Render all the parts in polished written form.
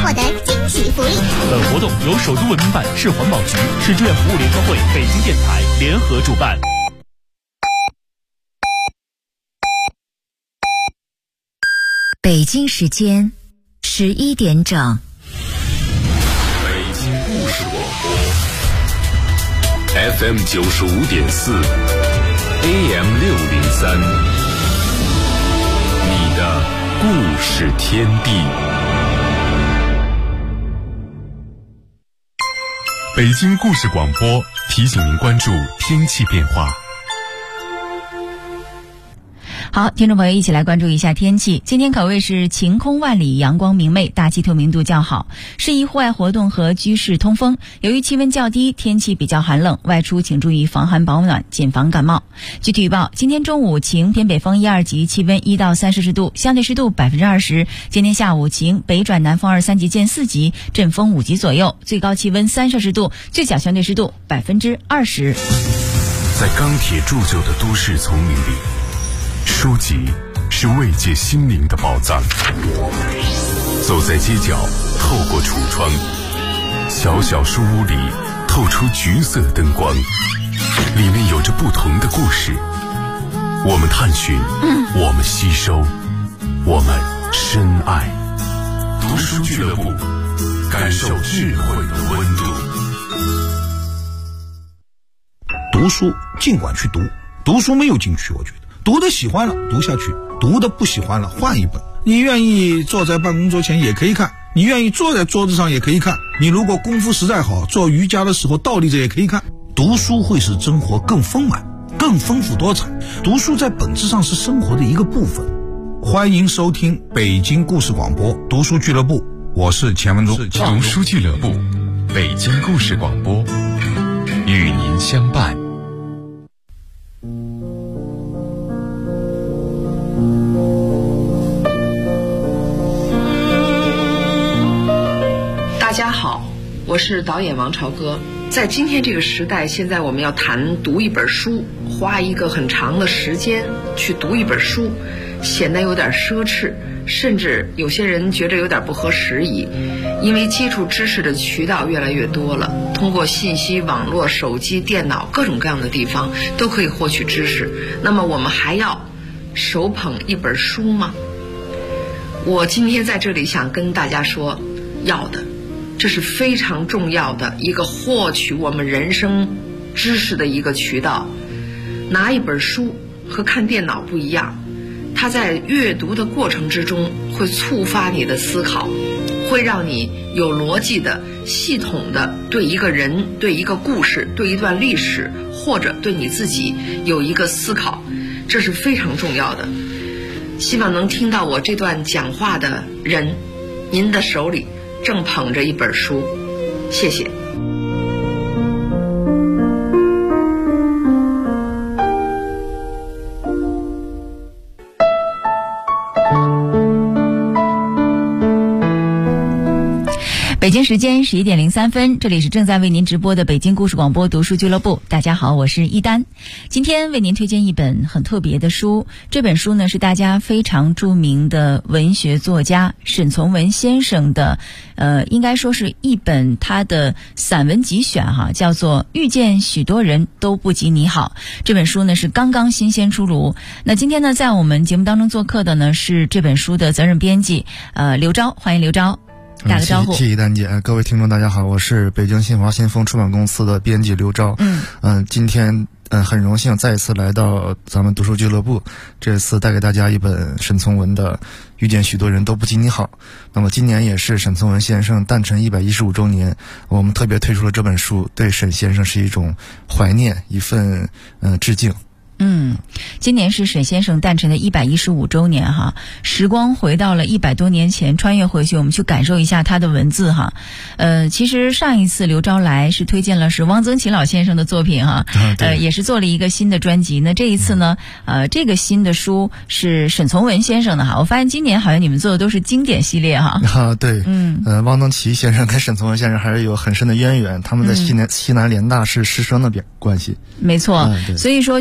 获得惊喜福利。 本活动由首都文明办、市环保局、市志愿服务联合会、北京电台联合主办。 北京时间11点整。 北京故事广播 FM 95.4 AM 603，你的故事天地。北京故事广播提醒您关注天气变化。 好，听众朋友一起来关注一下天气。今天可谓是晴空万里，阳光明媚，大气透明度较好，适宜户外活动和居室通风。由于气温较低，天气比较寒冷，外出请注意防寒保暖，谨防感冒。具体预报：今天中午晴，偏北风1、2级，气温1到3摄氏度，相对湿度20%。今天下午晴，北转南风2、3级见4级，阵风5级左右，最高气温3摄氏度，最小相对湿度20%。 在钢铁铸就的都市丛林里，书籍是慰藉心灵的宝藏。走在街角，透过橱窗，小小书屋里透出橘色灯光，里面有着不同的故事。我们探寻，我们吸收，我们深爱。读书俱乐部，感受智慧的温度。 读书尽管去读，读书没有禁区，我觉得读的喜欢了读下去，读的不喜欢了换一本。你愿意坐在办公桌前也可以看，你愿意坐在桌子上也可以看，你如果功夫实在好，做瑜伽的时候倒立着也可以看。读书会使生活更丰满，更丰富多彩。读书在本质上是生活的一个部分。欢迎收听北京故事广播读书俱乐部，我是钱文忠。 读书俱乐部，北京故事广播，与您相伴。 大家好，我是导演王朝歌。在今天这个时代，现在我们要谈读一本书，花一个很长的时间去读一本书，显得有点奢侈，甚至有些人觉得有点不合时宜。因为接触知识的渠道越来越多了，通过信息网络、手机、电脑各种各样的地方都可以获取知识。那么我们还要手捧一本书吗？我今天在这里想跟大家说，要的。这是非常重要的一个获取我们人生知识的一个渠道。拿一本书和看电脑不一样，它在阅读的过程之中会触发你的思考，会让你有逻辑的、系统的对一个人、对一个故事、对一段历史，或者对你自己有一个思考，这是非常重要的。希望能听到我这段讲话的人，您的手里正捧着一本书，谢谢。 北京时间11点03分，这里是正在为您直播的北京故事广播读书俱乐部。大家好，我是一丹。今天为您推荐一本很特别的书，这本书呢是大家非常著名的文学作家沈从文先生的应该说是一本他的散文集选叫做《遇见许多人都不及你好》。这本书呢是刚刚新鲜出炉。那今天呢在我们节目当中做客的呢是这本书的责任编辑刘钊，欢迎刘钊。打个招呼。 谢谢丹姐，各位听众大家好，我是北京新华新风出版公司的编辑刘钊。今天很荣幸再一次来到咱们读书俱乐部，这次带给大家一本沈从文的《遇见许多人都不及你好》。那么今年也是沈从文先生诞辰115周年，我们特别推出了这本书，对沈先生是一种怀念，一份致敬。 今年是沈先生诞辰的115周年时光回到了100多年前，穿越回去，我们去感受一下他的文字其实上一次刘钊来是推荐了是汪曾祺老先生的作品也是做了一个新的专辑。那这一次呢这个新的书是沈从文先生的我发现今年好像你们做的都是经典系列对，汪曾祺先生跟沈从文先生还是有很深的渊源，他们在西南联大是师生的关系。 没错，所以说就是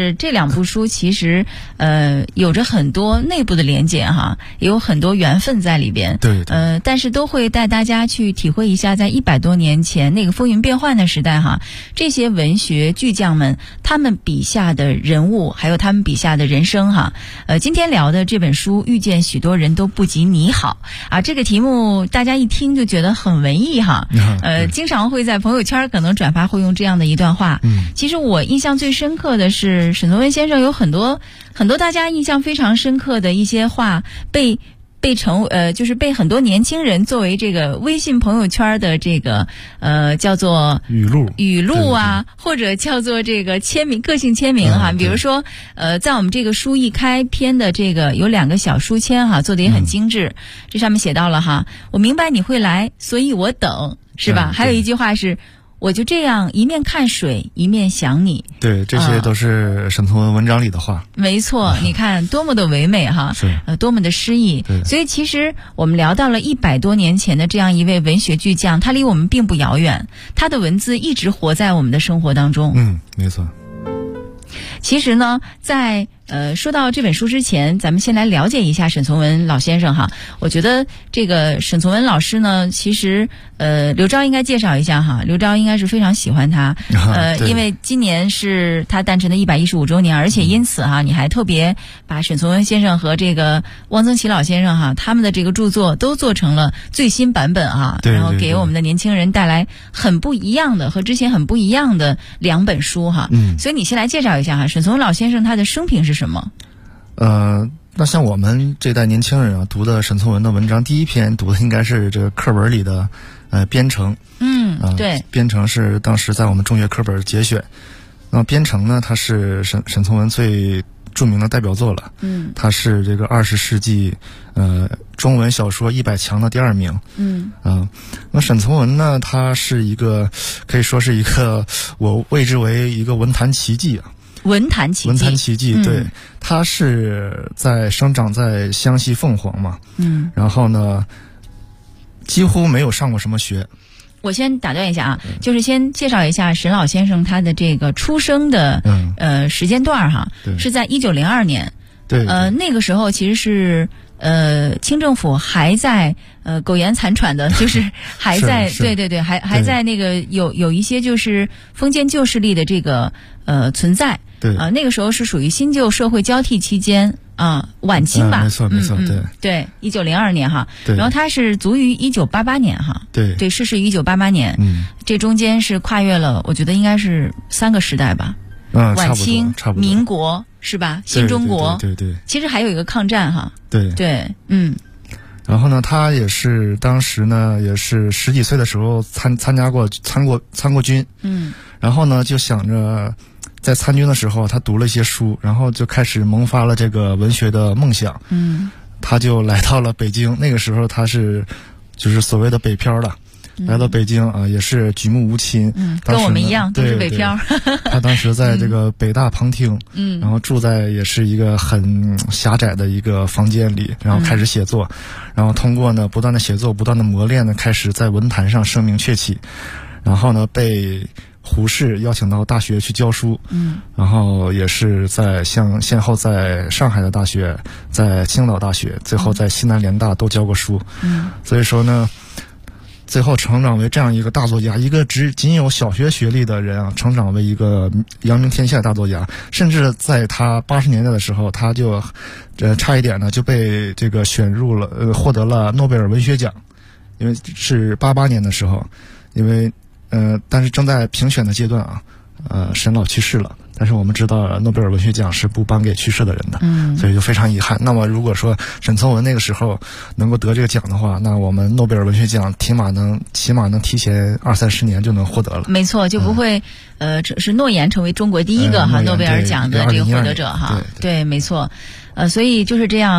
是这2部书其实有着很多内部的连结哈，也有很多缘分在里边。 对， 但是都会带大家去体会一下，在100多年前那个风云变幻的时代哈，这些文学巨匠们他们笔下的人物，还有他们笔下的人生哈。今天聊的这本书《遇见许多人都不及你好》啊，这个题目大家一听就觉得很文艺哈。经常会在朋友圈可能转发会用这样的一段话。其实我印象最深刻的是沈从文先生有很多大家印象非常深刻的一些话就是被很多年轻人作为这个微信朋友圈的这个叫做语录啊，或者叫做这个签名，个性签名哈。比如说在我们这个书一开篇的这个有2个小书签哈，做的也很精致。这上面写到了哈，我明白你会来，所以我等，是吧？还有一句话是，我就这样一面看水一面想你。 对，这些都是沈从文文章里的话。 没错，你看多么的唯美哈，多么的诗意。所以其实我们聊到了100多年前的这样一位文学巨匠，他离我们并不遥远，他的文字一直活在我们的生活当中。 没错。 其实呢，在说到这本书之前，咱们先来了解一下沈从文老先生哈。我觉得这个沈从文老师呢，其实刘钊应该介绍一下哈。刘钊应该是非常喜欢他，因为今年是他诞辰的115周年，而且因此哈，你还特别把沈从文先生和这个汪曾祺老先生哈他们的这个著作都做成了最新版本哈，然后给我们的年轻人带来很不一样的和之前很不一样的2本书哈。所以你先来介绍一下哈，沈从文老先生他的生平是什么？ 那像我们这代年轻人啊，读的沈从文的文章，第一篇读的应该是这个课文里的编程。 对， 编程是当时在我们中学课本节选。那么编程呢，它是沈从文最著名的代表作了。它是这个20世纪中文小说100强的第2名。那沈从文呢，他是一个可以说是一个我谓之为一个文坛奇迹啊。 文坛奇迹， 对，他是生长在湘西凤凰嘛。然后呢，几乎没有上过什么学。 我先打断一下啊，就是先介绍一下沈老先生他的这个出生的时间段哈，是在1902年。 对， 那个时候其实是清政府还在苟延残喘的，就是还在对，还在那个有一些就是封建旧势力的这个存在。 对那个时候是属于新旧社会交替期间啊，晚清吧。 没错， 对，1902年哈。 对。 然后他是卒于1988年哈。对，逝世于1988年。这中间是跨越了，我觉得应该是3个时代吧。晚清、民国是吧？新中国。 对。 其实还有一个抗战哈。对。 然后呢，他也是当时呢，也是10几岁的时候参过军。然后呢，就想着在参军的时候，他读了一些书，然后就开始萌发了这个文学的梦想。他就来到了北京，那个时候他是就是所谓的北漂了。来到北京啊，也是举目无亲。 跟我们一样都是北漂。 他当时在这个北大旁听，然后住在也是一个很狭窄的一个房间里，然后开始写作，然后通过呢不断的写作，不断的磨练呢，开始在文坛上声名鹊起，然后呢被胡适邀请到大学去教书。然后也是先后在上海的大学，在青岛大学，最后在西南联大都教过书。所以说呢，最后成长为这样一个大作家，一个仅有小学学历的人啊，成长为一个扬名天下的大作家。甚至在他80年代的时候，他就差一点呢就被这个选入了获得了诺贝尔文学奖。因为是88年的时候，因为但是正在评选的阶段啊，沈老去世了。但是我们知道诺贝尔文学奖是不颁给去世的人的，所以就非常遗憾。那么如果说沈从文那个时候能够得这个奖的话，那我们诺贝尔文学奖起码能提前20-30年就能获得了。 没错，就不会是诺言成为中国第一个诺贝尔奖的这个获得者哈。 对， 没错。所以就是这样，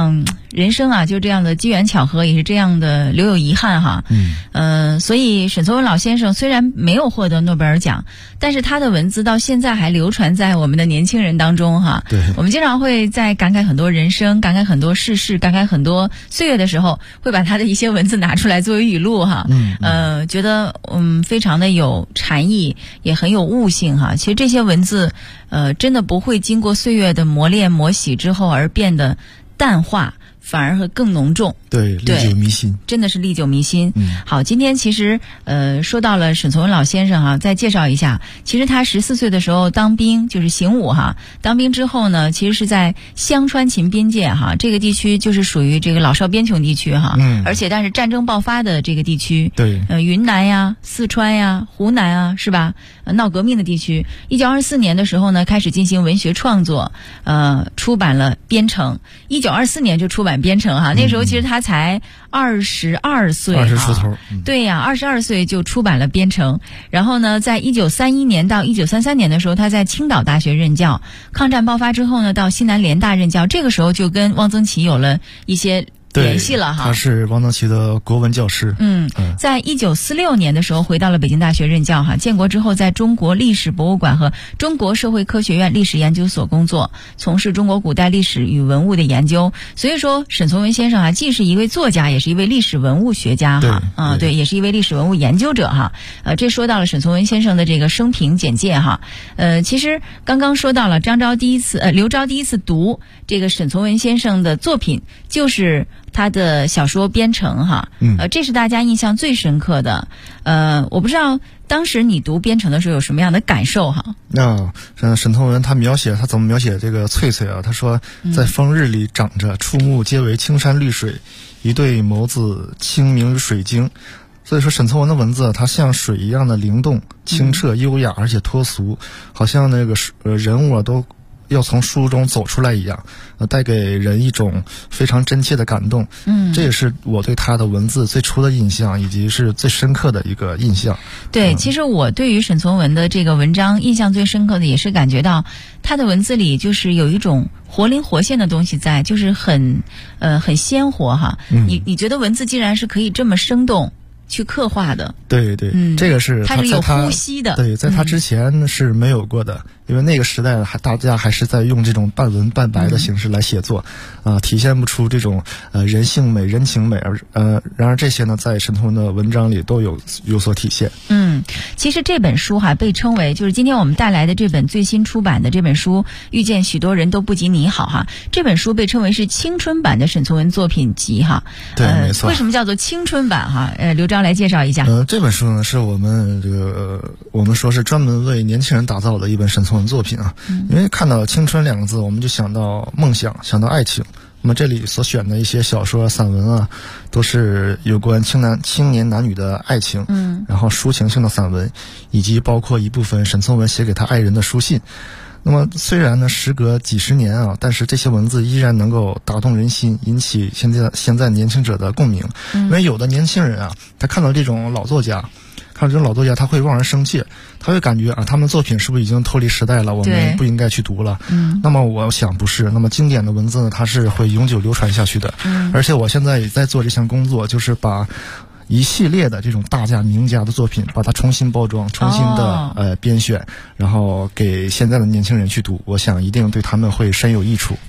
人生啊，就这样的机缘巧合，也是这样的留有遗憾哈。所以沈从文老先生虽然没有获得诺贝尔奖，但是他的文字到现在还流传在我们的年轻人当中哈。 对， 我们经常会在感慨很多人生、感慨很多世事、感慨很多岁月的时候，会把他的一些文字拿出来作为语录哈。觉得非常的有禅意，也很有悟性哈。其实这些文字真的不会经过岁月的磨练磨洗之后而变得淡化，反而会更浓重。 对，历久弥新， 真的是历久弥新。好，今天其实说到了沈从文老先生哈，再介绍一下，其实他14岁的时候当兵，就是行武哈。当兵之后呢，其实是在湘川秦边界哈，这个地区就是属于这个老少边穷地区哈。但是战争爆发的这个地区， 对， 云南呀、四川呀、湖南啊，是吧？闹革命的地区。1924年的时候呢，开始进行文学创作，出版了《边城》。1924年就出版《边城》哈，那时候其实他才22岁 ，20出头。 对呀，22岁就出版了《边城》。然后呢，在1931年到1933年的时候，他在青岛大学任教。抗战爆发之后呢，到西南联大任教。这个时候就跟汪曾祺有了一些联系了哈。 他是汪曾祺的国文教师。 在1946年的时候回到了北京大学任教哈。建国之后，在中国历史博物馆和中国社会科学院历史研究所工作，从事中国古代历史与文物的研究。所以说，沈从文先生啊，既是一位作家，也是一位历史文物学家哈。对，也是一位历史文物研究者哈。这说到了沈从文先生的这个生平简介哈。其实刚刚说到了刘钊第一次读这个沈从文先生的作品，就是他的小说《边城》哈。这是大家印象最深刻的。我不知道当时你读《边城》的时候有什么样的感受哈？ 沈从文他怎么描写这个翠翠啊？他说，在风日里长着，触目皆为青山绿水，一对眸子清明如水晶。所以说，沈从文的文字它像水一样的灵动、清澈、优雅，而且脱俗，好像那个人物都要从书中走出来一样，带给人一种非常真切的感动。这也是我对他的文字最初的印象，以及是最深刻的一个印象。 对，其实我对于沈从文的这个文章印象最深刻的，也是感觉到他的文字里就是有一种活灵活现的东西在，就是很鲜活哈。你觉得文字竟然是可以这么生动去刻画的？ 对，这个是它是有呼吸的。 对，在他之前是没有过的，因为那个时代大家还是在用这种半文半白的形式来写作，体现不出这种人性美、人情美，然而这些呢，在沈从文的文章里都有所体现。 其实这本书哈被称为，就是今天我们带来的这本最新出版的这本书《遇见许多人都不及你好》哈，这本书被称为是青春版的沈从文作品集哈。 对，没错。 为什么叫做青春版哈？刘钊来介绍一下。 这本书呢是我们我们说是专门为年轻人打造的一本沈从文作品啊。因为看到青春两个字，我们就想到梦想，想到爱情。那么这里所选的一些小说散文啊，都是有关青年男女的爱情，然后抒情性的散文，以及包括一部分沈从文写给他爱人的书信。那么虽然呢时隔几十年啊，但是这些文字依然能够打动人心，引起现在年轻者的共鸣。因为有的年轻人啊，他看到这种老作家，他会望而生怯，他会感觉他们作品是不是已经脱离时代了，我们不应该去读了。那么我想不是，那么经典的文字呢，它是会永久流传下去的。而且我现在也在做这项工作，就是把一系列的这种大家名家的作品，把它重新包装、重新的编选，然后给现在的年轻人去读，我想一定对他们会深有益处。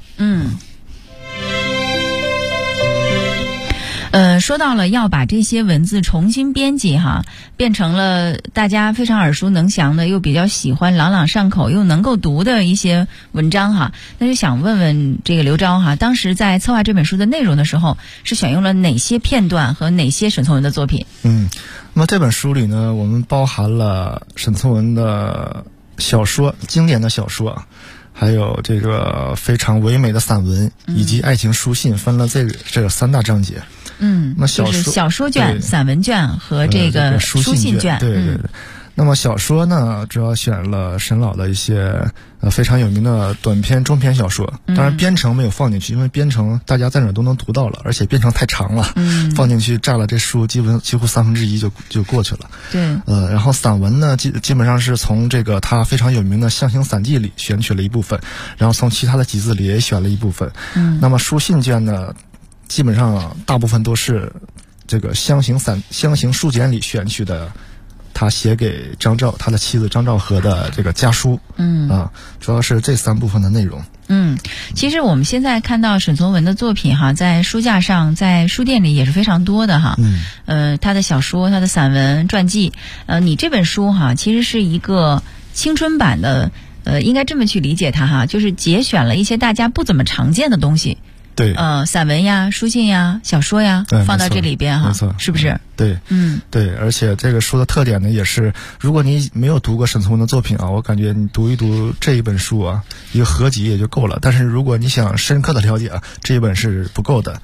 说到了要把这些文字重新编辑哈，变成了大家非常耳熟能详的，又比较喜欢、朗朗上口又能够读的一些文章哈。那就想问问这个刘钊哈，当时在策划这本书的内容的时候，是选用了哪些片段和哪些沈从文的作品？ 那么这本书里呢，我们包含了沈从文的小说，经典的小说，还有这个非常唯美的散文，以及爱情书信，分了这三大章节。那就是小说卷、散文卷和这个书信卷。 对。那么小说呢，主要选了沈老的一些非常有名的短篇、中篇小说。当然，边城没有放进去，因为边城大家在哪都能读到了，而且边城太长了，放进去占了这书几乎1/3就过去了。 对。 然后散文呢，基本上是从这个他非常有名的《象形散记》里选取了一部分，然后从其他的集子里也选了一部分。那么书信卷呢， 基本上大部分都是这个箱型书简里选取的，他写给他的妻子张兆和的这个家书。主要是这3部分的内容。 其实我们现在看到沈从文的作品哈，在书架上，在书店里也是非常多的哈。他的小说、他的散文、传记，你这本书哈，其实是一个青春版的，应该这么去理解它哈，就是节选了一些大家不怎么常见的东西。 对， 散文呀、书信呀、小说呀，放到这里边哈， 没错， 是不是？ 对，对，而且这个书的特点呢，也是如果你没有读过沈从文的作品啊，我感觉你读一读这一本书啊，一个合集也就够了。但是如果你想深刻的了解啊，这一本是不够的。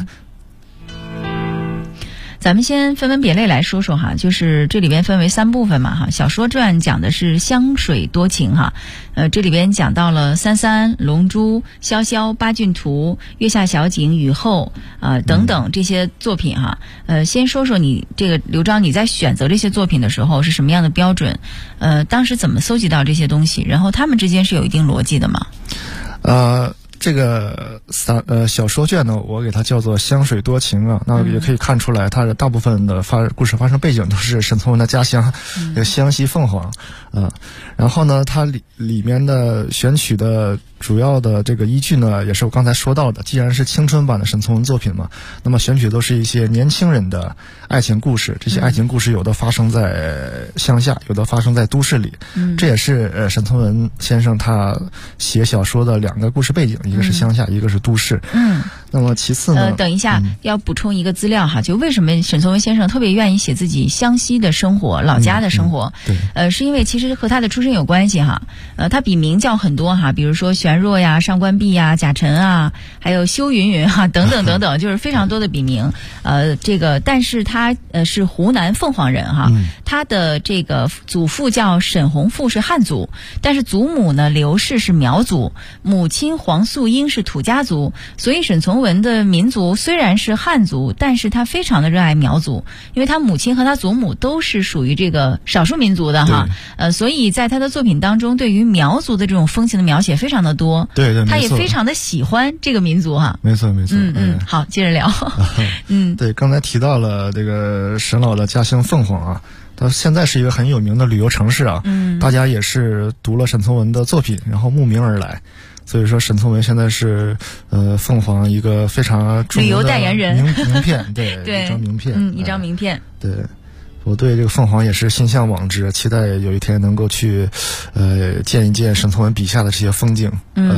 咱们先分门别类来说说哈，就是这里边分为3部分嘛哈。小说传讲的是湘水多情哈，这里边讲到了三三、龙珠、潇潇、八骏图、月下小景、雨后等等这些作品哈。先说说你这个刘璋，你在选择这些作品的时候是什么样的标准？当时怎么搜集到这些东西？然后他们之间是有一定逻辑的吗？ 这个小说卷呢，我给它叫做湘水多情啊。那也可以看出来，它的大部分的故事发生背景都是沈从文的家乡，湘西凤凰然后呢，它里面的选取的主要的这个依据呢，也是我刚才说到的。既然是青春版的沈从文作品嘛，那么选取都是一些年轻人的爱情故事。这些爱情故事有的发生在乡下，有的发生在都市里。这也是沈从文先生他写小说的2个故事背景，一个是乡下，一个是都市。那么其次呢， 等一下，要补充一个资料哈，就为什么沈从文先生特别愿意写自己湘西的生活、老家的生活？是因为其实和他的出身有关系哈。他笔名叫很多哈，比如说玄若呀、上官碧呀、贾晨啊，还有修云云哈，等等等等，就是非常多的笔名。但是他是湖南凤凰人哈，他的这个祖父叫沈弘富，是汉族，但是祖母呢刘氏是苗族，母亲黄素英是土家族，所以沈从文的民族虽然是汉族，但是他非常的热爱苗族，因为他母亲和他祖母都是属于这个少数民族的哈。所以在他的作品当中，对于苗族的这种风情的描写非常的多。 对， 他也非常的喜欢这个民族哈。 没错。 好，接着聊。 对，刚才提到了这个沈老的家乡凤凰啊，它现在是一个很有名的旅游城市啊。大家也是读了沈从文的作品，然后慕名而来。所以说，沈从文现在是凤凰一个非常著名的旅游代言人名片，对，一张名片， 一张名片。 对，我对这个凤凰也是心向往之，期待有一天能够去见一见沈从文笔下的这些风景。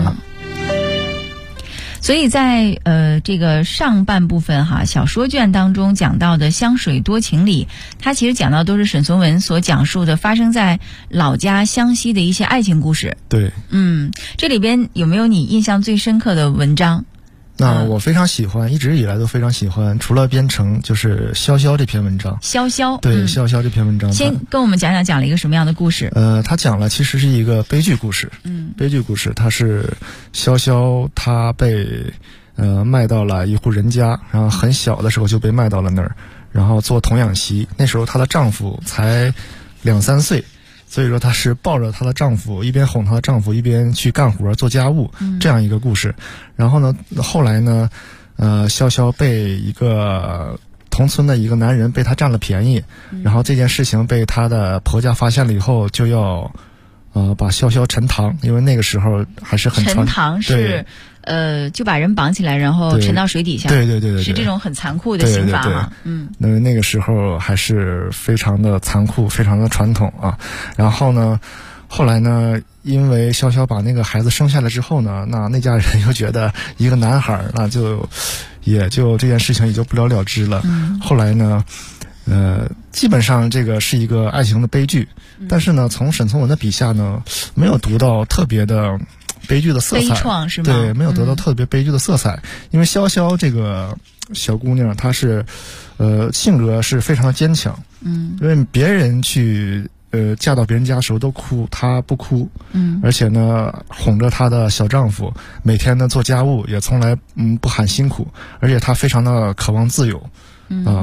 所以在这个上半部分哈，小说卷当中讲到的湘水多情里，它其实讲到都是沈从文所讲述的发生在老家湘西的一些爱情故事。 对， 这里边有没有你印象最深刻的文章？ 那我非常喜欢，一直以来都非常喜欢，除了编程就是潇潇这篇文章。 潇潇， 对，潇潇这篇文章， 先跟我们讲了一个什么样的故事？ 他讲了其实是一个悲剧故事。悲剧故事，他是潇潇，他被卖到了一户人家，然后很小的时候就被卖到了那儿，然后做童养媳。那时候她的丈夫才2-3岁。所以说她是抱着她的丈夫，一边哄她的丈夫，一边去干活做家务，这样一个故事。然后呢，后来呢，潇潇被一个同村的一个男人被她占了便宜，然后这件事情被她的婆家发现了以后，就要把潇潇沉塘，因为那个时候还是很沉塘是就把人绑起来，然后沉到水底下。 对， 是这种很残酷的刑罚嘛。 那个时候还是非常的残酷，非常的传统啊。然后呢，后来呢，因为潇潇把那个孩子生下来之后呢，那家人又觉得一个男孩，那就这件事情也就不了了之了。后来呢，基本上这个是一个爱情的悲剧，但是呢，从沈从文的笔下呢，没有读到特别的悲剧的色彩， 悲怆是吗？ 对，没有得到特别悲剧的色彩。因为潇潇这个小姑娘，她是性格是非常的坚强。因为别人去嫁到别人家的时候都哭，她不哭。而且呢，哄着她的小丈夫，每天呢做家务也从来不喊辛苦，而且她非常的渴望自由。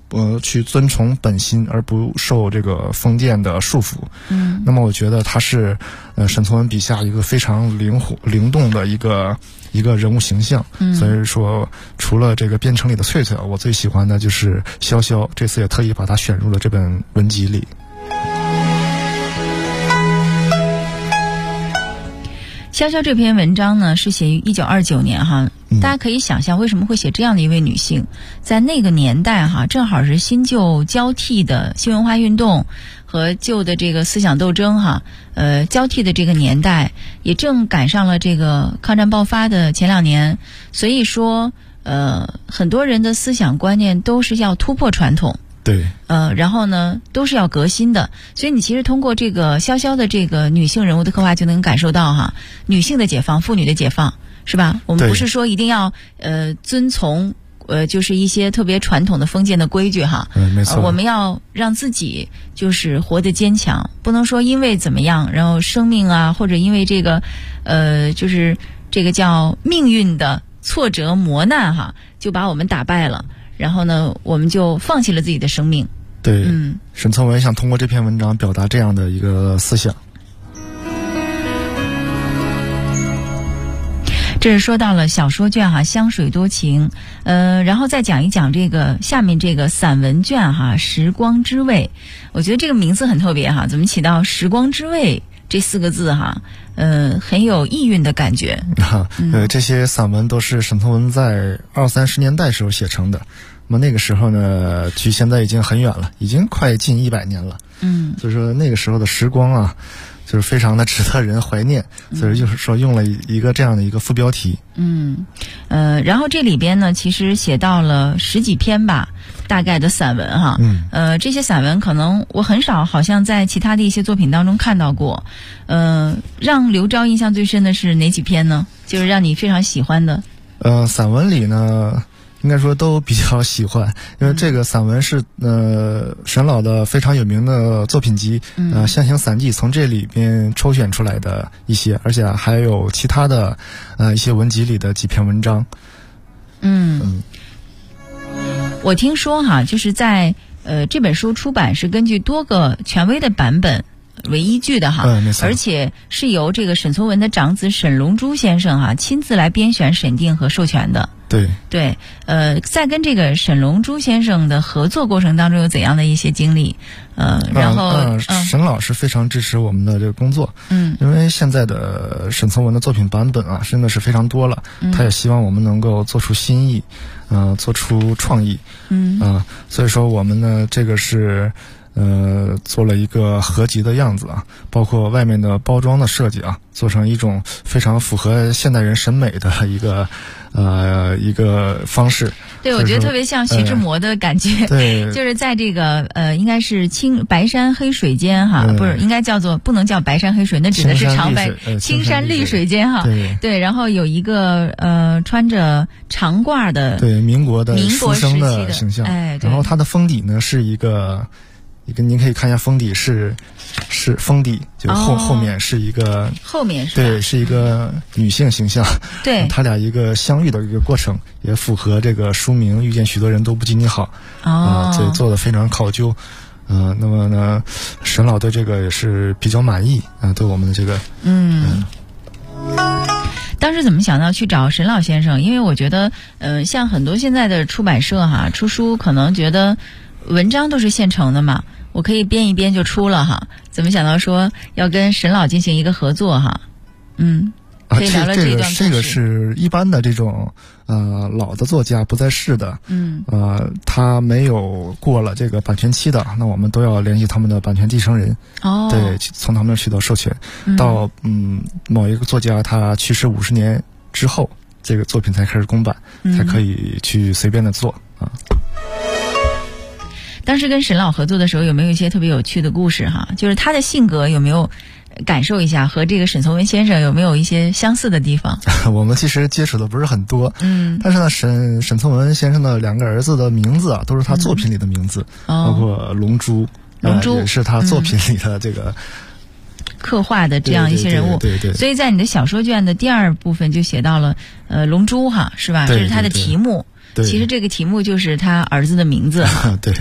去遵从本心，而不受这个封建的束缚。那么我觉得他是沈从文笔下一个非常灵动的一个人物形象。所以说除了这个边城里的翠翠，我最喜欢的就是潇潇，这次也特意把它选入了这本文集里。 潇潇这篇文章呢是写于1929年哈，大家可以想象为什么会写这样的一位女性，在那个年代哈，正好是新旧交替的新文化运动和旧的这个思想斗争哈，交替的这个年代，也正赶上了这个抗战爆发的前2年，所以说很多人的思想观念都是要突破传统。 对， 然后呢，都是要革新的，所以你其实通过这个潇潇的这个女性人物的刻画，就能感受到哈，女性的解放，妇女的解放，是吧？我们不是说一定要遵从就是一些特别传统的封建的规矩哈， 没错， 我们要让自己就是活得坚强，不能说因为怎么样，然后生命啊，或者因为这个就是这个叫命运的挫折磨难哈，就把我们打败了。然后呢，我们就放弃了自己的生命。 对，沈从文想通过这篇文章表达这样的一个思想。 这是说到了小说卷哈，香水多情，然后再讲一讲这个下面这个散文卷哈，时光之味。我觉得这个名字很特别哈，怎么起到时光之味这4个字哈？很有意蕴的感觉。 这些散文都是沈从文在20-30年代时候写成的。那么那个时候呢，距现在已经很远了，已经快近100年了。所以说那个时候的时光啊，就是非常的值得人怀念。所以就是说用了一个这样的一个副标题。 然后这里边呢，其实写到了10几篇吧，大概的散文哈。这些散文可能我很少好像在其他的一些作品当中看到过。让刘钊印象最深的是哪几篇呢？就是让你非常喜欢的。 散文里呢，应该说都比较喜欢，因为这个散文是沈老的非常有名的作品集《象形散记》，从这里边抽选出来的一些，而且还有其他的一些文集里的几篇文章。 我听说哈，就是在这本书出版是根据多个权威的版本为依据的哈，而且是由这个沈从文的长子沈龙珠先生哈亲自来编选、审定和授权的。对，在跟这个沈龙珠先生的合作过程当中有怎样的一些经历？然后沈老师非常支持我们的这个工作。因为现在的沈从文的作品版本啊，真的是非常多了。他也希望我们能够做出新意，做出创意。所以说我们呢，这个是做了一个合集的样子啊，包括外面的包装的设计啊，做成一种非常符合现代人审美的一个方式。 对，我觉得特别像徐志摩的感觉。 对， 就是在这个应该是白山黑水间哈，不是，应该不能叫白山黑水，那指的是青山绿水间哈。对，然后有一个穿着长褂的， 对，民国书生的形象。然后他的封底呢是一个您可以看一下封底是封底，就后面是一个， 后面是对，是一个女性形象。 对， 他俩一个相遇的一个过程，也符合这个书名遇见许多人都不及你好。所以做的非常考究。那么呢，沈老对这个也是比较满意啊，对我们的这个当时怎么想到去找沈老先生？因为我觉得像很多现在的出版社哈，出书可能觉得文章都是现成的嘛，我可以编一编就出了哈。怎么想到说要跟沈老进行一个合作哈？可以聊聊这一段故事。 这个是一般的这种老的作家不在世的，他没有过了这个版权期的，那我们都要联系他们的版权继承人。对，从他们那取得授权，到某一个作家他去世50年之后，这个作品才开始公版，才可以去随便的做啊。 当时跟沈老合作的时候，有没有一些特别有趣的故事哈？就是他的性格有没有感受一下，和这个沈从文先生有没有一些相似的地方？ 我们其实接触的不是很多，但是呢，沈从文先生的2个儿子的名字啊，都是他作品里的名字，包括龙珠也是他作品里的这个刻画的这样一些人物。 对。 所以在你的小说卷的第2部分就写到了龙珠哈，是吧？这是他的题目。 对， 其实这个题目就是他儿子的名字。 对。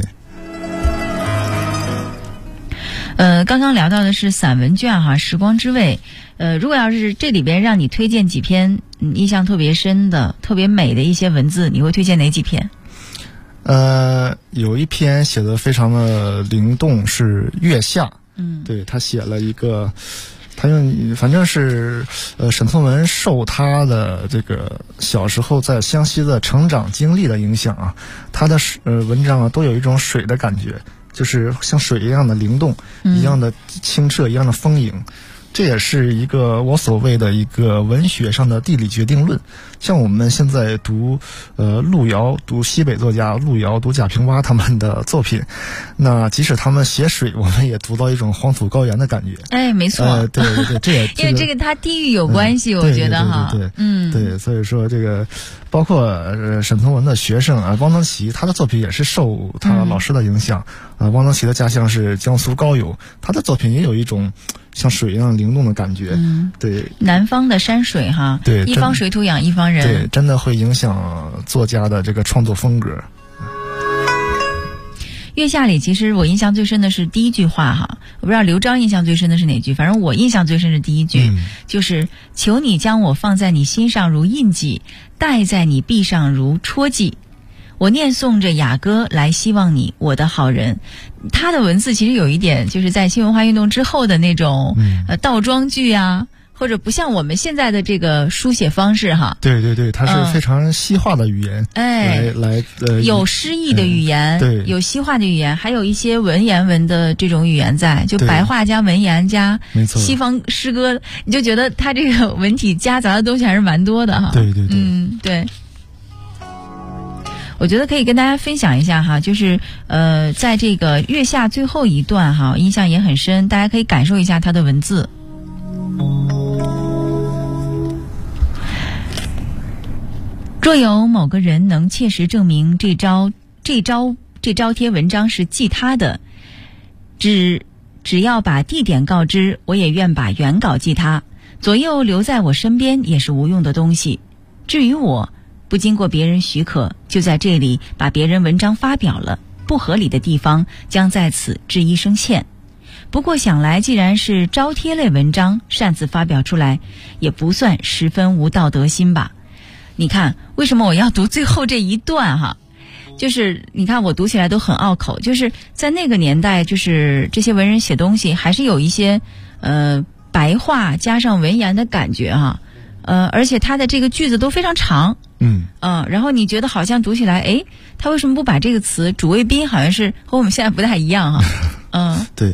刚刚聊到的是散文卷哈，《时光之味》。如果要是这里边让你推荐几篇印象特别深的、特别美的一些文字，你会推荐哪几篇？ 有一篇写的非常的灵动，是《月下》。对，他写了一个，反正是沈从文受他的这个小时候在湘西的成长经历的影响啊，他的文章啊都有一种水的感觉。就是像水一样的灵动，一样的清澈，一样的丰盈。这也是一个我所谓的一个文学上的地理决定论。像我们现在读路遥，读西北作家路遥，读贾平凹他们的作品，那即使他们写水，我们也读到一种黄土高原的感觉。 哎，没错。 对，这也因为这个它地域有关系，我觉得哈。 对，所以说这个包括沈从文的学生啊，汪曾祺，他的作品也是受他老师的影响。汪曾祺的家乡是江苏高邮，他的作品也有一种像水一样灵动的感觉。对， 南方的山水哈， 对， 一方水土养一方人， 对，真的会影响作家的这个创作风格。 月下里其实我印象最深的是第一句话哈，我不知道刘璋印象最深的是哪句，反正我印象最深是第一句，就是求你将我放在你心上如印记，戴在你臂上如戳记。我念诵着雅歌来希望你，我的好人。他的文字其实有一点就是在新文化运动之后的那种倒装句啊，或者不像我们现在的这个书写方式哈。 对，它是非常西化的语言， 有诗意的语言， 对， 有西化的语言，还有一些文言文的这种语言在，就白话加文言加西方诗歌，你就觉得他这个文体夹杂的东西还是蛮多的哈。 对， 对。我觉得可以跟大家分享一下哈，就是在这个月下最后一段哈，印象也很深，大家可以感受一下他的文字。若有某个人能切实证明这招贴文章是记他的，只要把地点告知，我也愿把原稿记他，左右留在我身边也是无用的东西。至于我，不经过别人许可，就在这里把别人文章发表了，不合理的地方将在此致一声歉。不过想来，既然是招贴类文章，擅自发表出来，也不算十分无道德心吧。你看，为什么我要读最后这一段哈？就是你看我读起来都很拗口，就是在那个年代，就是这些文人写东西还是有一些白话加上文言的感觉哈。而且他的这个句子都非常长，然后你觉得好像读起来，哎，他为什么不把这个词主谓宾好像是和我们现在不太一样哈？ 对。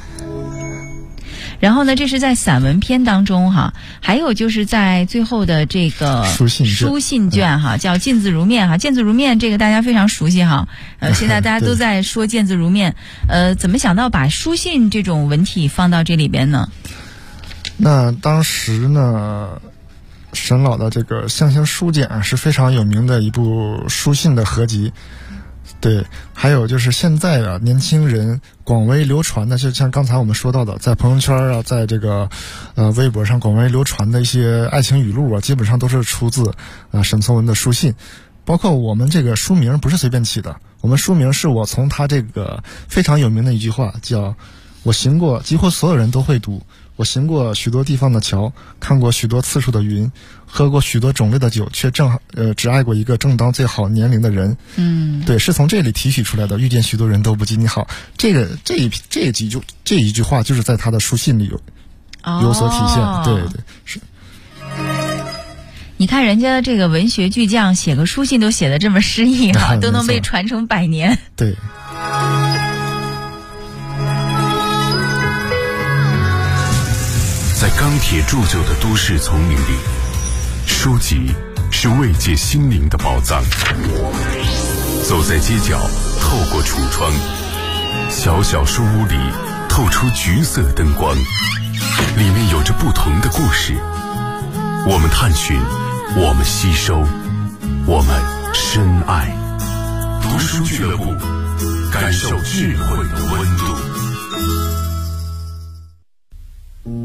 然后呢，这是在散文篇当中哈，还有就是在最后的这个书信卷哈，叫见字如面哈，见字如面这个大家非常熟悉哈，现在大家都在说见字如面，怎么想到把书信这种文体放到这里边呢？ 那当时呢，沈老的这个《象形书简》是非常有名的一部书信的合集。对，还有就是现在的年轻人广为流传的，就像刚才我们说到的，在朋友圈啊，在这个微博上广为流传的一些爱情语录啊，基本上都是出自沈从文的书信。包括我们这个书名不是随便起的，我们书名是我从他这个非常有名的一句话，叫我行过几乎所有人都会读，我行过许多地方的桥，看过许多次数的云，喝过许多种类的酒，却只爱过一个正当最好年龄的人。对，是从这里提取出来的。遇见许多人都不及你好，这一句话就是在他的书信里有所体现。对，是。 你看人家这个文学巨匠写个书信都写得这么诗意哈，都能被传承100年。 对。 在钢铁铸就的都市丛林里，书籍是慰藉心灵的宝藏。走在街角，透过橱窗，小小书屋里透出橘色灯光，里面有着不同的故事。我们探寻，我们吸收，我们深爱。读书俱乐部，感受智慧的温度。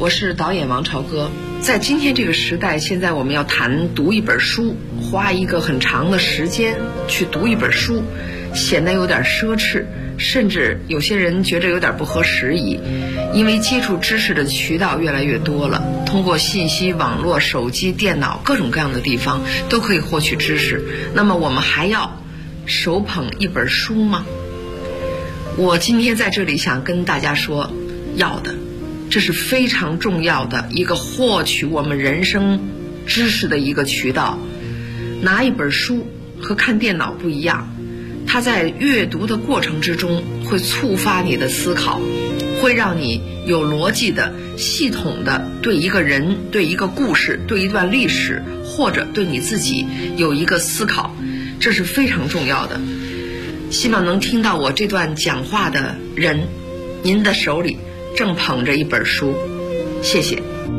我是导演王朝歌。在今天这个时代，现在我们要谈读一本书，花一个很长的时间去读一本书，显得有点奢侈，甚至有些人觉得有点不合时宜。因为接触知识的渠道越来越多了，通过信息网络、手机、电脑各种各样的地方都可以获取知识。那么我们还要手捧一本书吗？我今天在这里想跟大家说，要的。这是非常重要的一个获取我们人生知识的一个渠道。拿一本书和看电脑不一样，它在阅读的过程之中会触发你的思考，会让你有逻辑的、系统的对一个人、对一个故事、对一段历史，或者对你自己有一个思考，这是非常重要的。希望能听到我这段讲话的人，您的手里正捧着一本书，谢谢。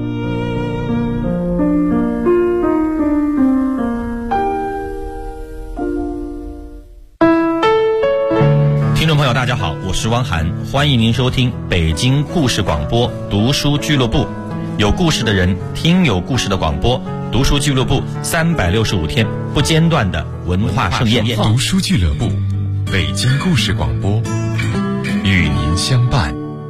听众朋友大家好，我是汪涵，欢迎您收听北京故事广播读书俱乐部，有故事的人听有故事的广播，读书俱乐部365天不间断的文化盛宴。 读书俱乐部，北京故事广播，与您相伴。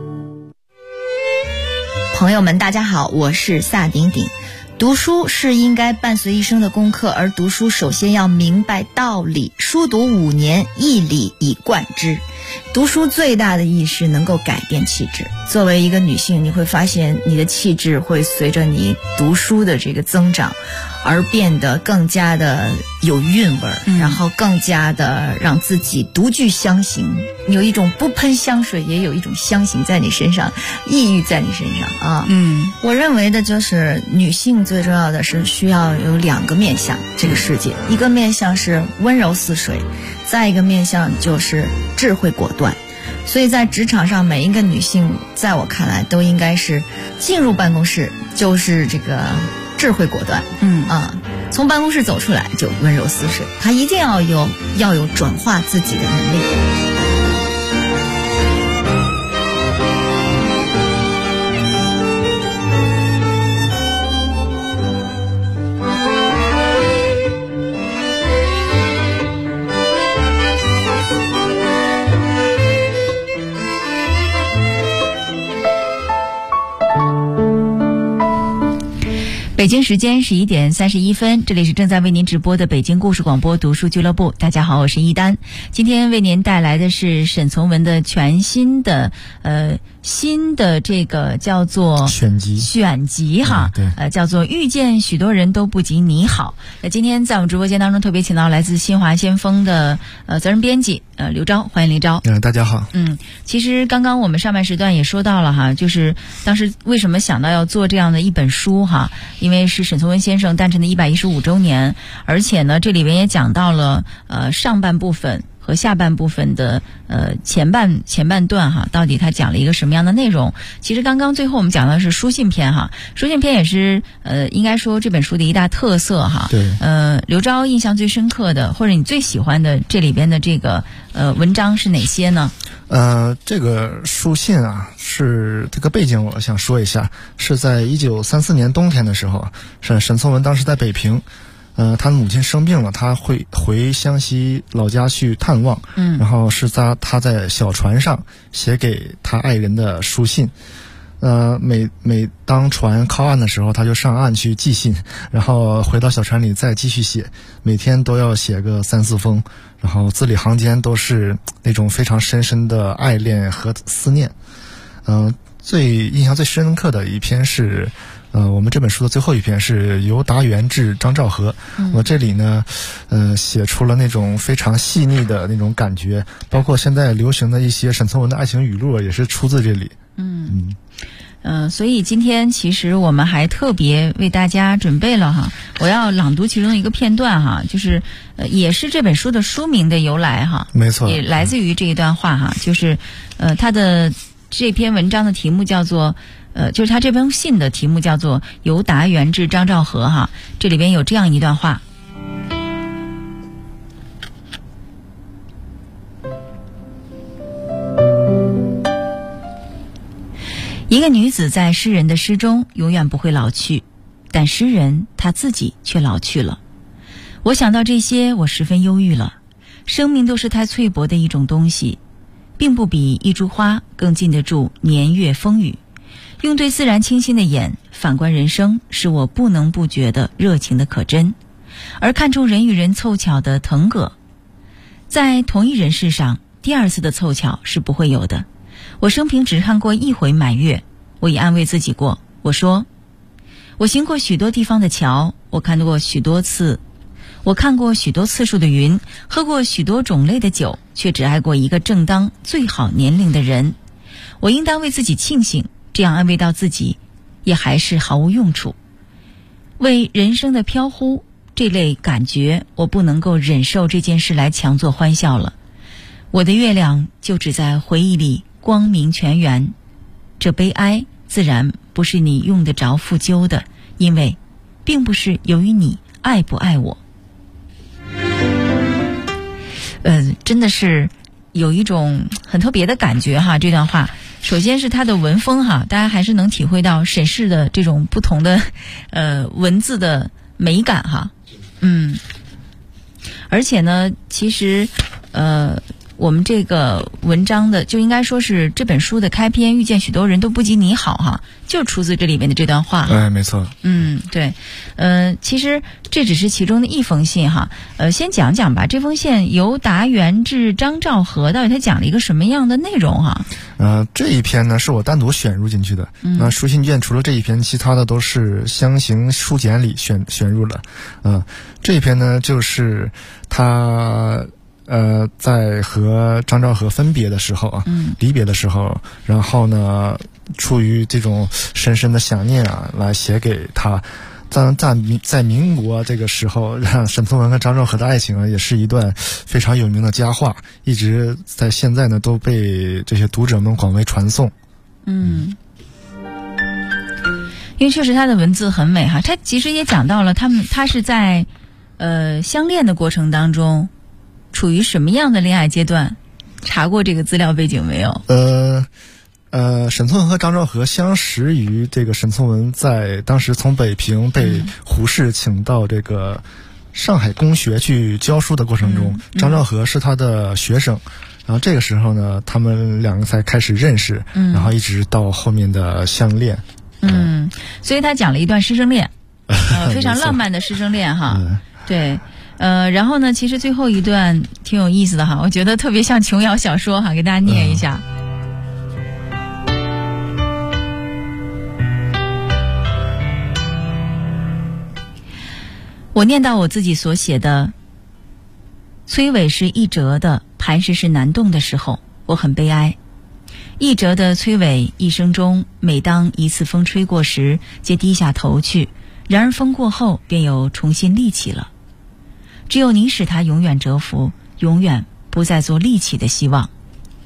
朋友们大家好，我是萨顶顶。读书是应该伴随一生的功课，而读书首先要明白道理，书读5年，一理以贯之。读书最大的意义是能够改变气质。作为一个女性，你会发现你的气质会随着你读书的这个增长而变得更加的有韵味儿，然后更加的让自己独具香型，有一种不喷香水也有一种香型在你身上，抑郁在你身上啊。我认为的就是女性最重要的是需要有2个面向这个世界，一个面向是温柔似水，再一个面向就是智慧果断。所以在职场上，每一个女性在我看来都应该是进入办公室就是这个智慧果断，从办公室走出来就温柔似水，她一定要有转化自己的能力。 北京时间11点31分，这里是正在为您直播的北京故事广播读书俱乐部。大家好，我是一丹。今天为您带来的是沈从文的全新的这个叫做选集哈，叫做遇见许多人都不及你好。今天在我们直播间当中特别请到来自新华先锋的责任编辑刘钊，欢迎刘钊。 大家好。 其实刚刚我们上半时段也说到了哈，就是当时为什么想到要做这样的一本书哈，因为是沈从文先生诞辰的115周年，而且呢这里边也讲到了上半部分和下半部分的前半段哈，到底他讲了一个什么样的内容？其实刚刚最后我们讲的是书信篇哈，书信篇也是应该说这本书的一大特色哈。 对。 刘钊印象最深刻的或者你最喜欢的这里边的这个文章是哪些呢？ 这个书信啊，是这个背景我想说一下，是在1934年冬天的时候，沈从文当时在北平。他母亲生病了，他会回湘西老家去探望，然后是他在小船上写给他爱人的书信。每当船靠岸的时候，他就上岸去寄信，然后回到小船里再继续写，每天都要写个3-4封，然后字里行间都是那种非常深深的爱恋和思念。最印象最深刻的一篇是我们这本书的最后一篇是由达元至张兆和。我这里呢写出了那种非常细腻的那种感觉，包括现在流行的一些沈从文的爱情语录也是出自这里。 所以今天其实我们还特别为大家准备了哈，我要朗读其中的一个片段哈，就是也是这本书的书名的由来哈。 没错， 也来自于这一段话哈，就是他的这篇文章的题目叫做就是他这封信的题目叫做由达元至张兆和哈，这里边有这样一段话。 一个女子在诗人的诗中永远不会老去，但诗人他自己却老去了。我想到这些，我十分忧郁了。生命都是太脆薄的一种东西，并不比一株花更经得住年月风雨。用对自然清新的眼反观人生，是我不能不觉得热情的可真。而看重人与人凑巧的腾格，在同一人世上，第二次的凑巧是不会有的。我生平只看过一回满月，我也安慰自己过，我说我行过许多地方的桥，我看过许多次数的云，喝过许多种类的酒，却只爱过一个正当最好年龄的人。我应当为自己庆幸，这样安慰到自己也还是毫无用处。为人生的飘忽这类感觉，我不能够忍受这件事来强作欢笑了。我的月亮就只在回忆里光明全圆，这悲哀自然不是你用得着负疚的，因为并不是由于你爱不爱我。真的是有一种很特别的感觉哈。这段话首先是它的文风哈，大家还是能体会到沈氏的这种不同的文字的美感哈。而且呢，其实我们这个文章的就应该说是这本书的开篇，遇见许多人都不及你好哈，就出自这里面的这段话。 没错。 对。其实这只是其中的一封信哈。先讲讲吧，这封信由达元至张兆和，到底他讲了一个什么样的内容哈？ 这一篇呢是我单独选入进去的。那书信卷除了这一篇，其他的都是相形书简里选入了。这一篇呢就是他在和张兆和分别的时候啊，离别的时候，然后呢，出于这种深深的想念啊，来写给他。在民国这个时候，沈从文和张兆和的爱情啊，也是一段非常有名的佳话，一直在现在呢都被这些读者们广为传颂。 因为确实他的文字很美哈，他其实也讲到了他是在相恋的过程当中处于什么样的恋爱阶段？查过这个资料背景没有？ 沈从文和张兆和相识于这个沈从文在当时从北平被胡适请到这个上海公学去教书的过程中，张兆和是他的学生。然后这个时候呢，他们两个才开始认识，然后一直到后面的相恋。 所以他讲了一段师生恋，非常浪漫的师生恋哈。对。然后呢，其实最后一段挺有意思的哈，我觉得特别像琼瑶小说哈，给大家念一下。我念到我自己所写的崔伟是一折的，磐石是难动的时候，我很悲哀。一折的崔伟一生中，每当一次风吹过时，皆低下头去，然而风过后便又重新立起了。只有你使他永远折服，永远不再做立起的希望。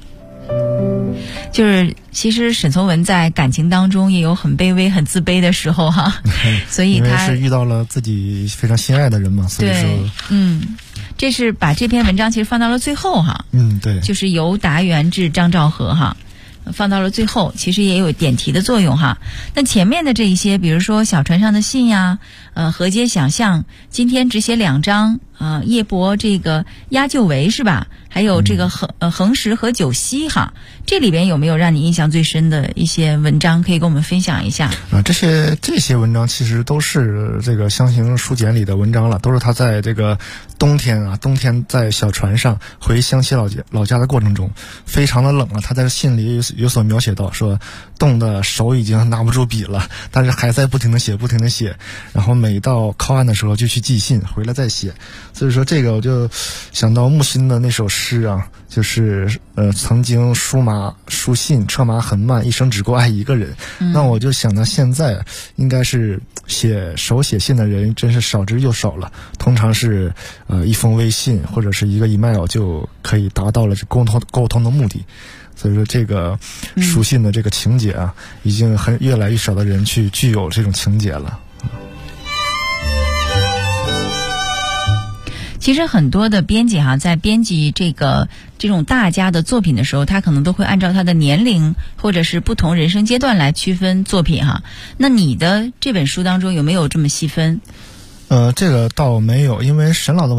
就是其实沈从文在感情当中也有很卑微很自卑的时候哈，所以他因为是遇到了自己非常心爱的人嘛，所以说这是把这篇文章其实放到了最后哈。 对， 就是由达元至张兆和哈，放到了最后，其实也有点题的作用哈。那前面的这一些，比如说小船上的信呀，河街想象，今天只写2章叶伯这个压旧围是吧？还有这个横石和九溪哈，这里边有没有让你印象最深的一些文章可以跟我们分享一下？ 这些文章其实都是这个相形书简里的文章了，都是他在这个冬天在小船上回乡西老家的过程中，非常的冷啊。他在信里有所描写到，说冻得手已经拿不住笔了，但是还在不停的写，然后每到靠岸的时候就去寄信，回来再写。所以说这个我就想到木心的那首诗啊，就是曾经书信车马很慢，一生只够爱一个人。那我就想到现在应该是手写信的人真是少之又少了，通常是一封微信或者是一个 email 就可以达到了这沟通的目的。所以说这个书信的这个情节啊，已经越来越少的人去具有这种情节了。 其实很多的编辑在编辑这种大家的作品的时候，他可能都会按照他的年龄或者是不同人生阶段来区分作品那你的这本书当中有没有这么细分？ 这个倒没有，因为沈老的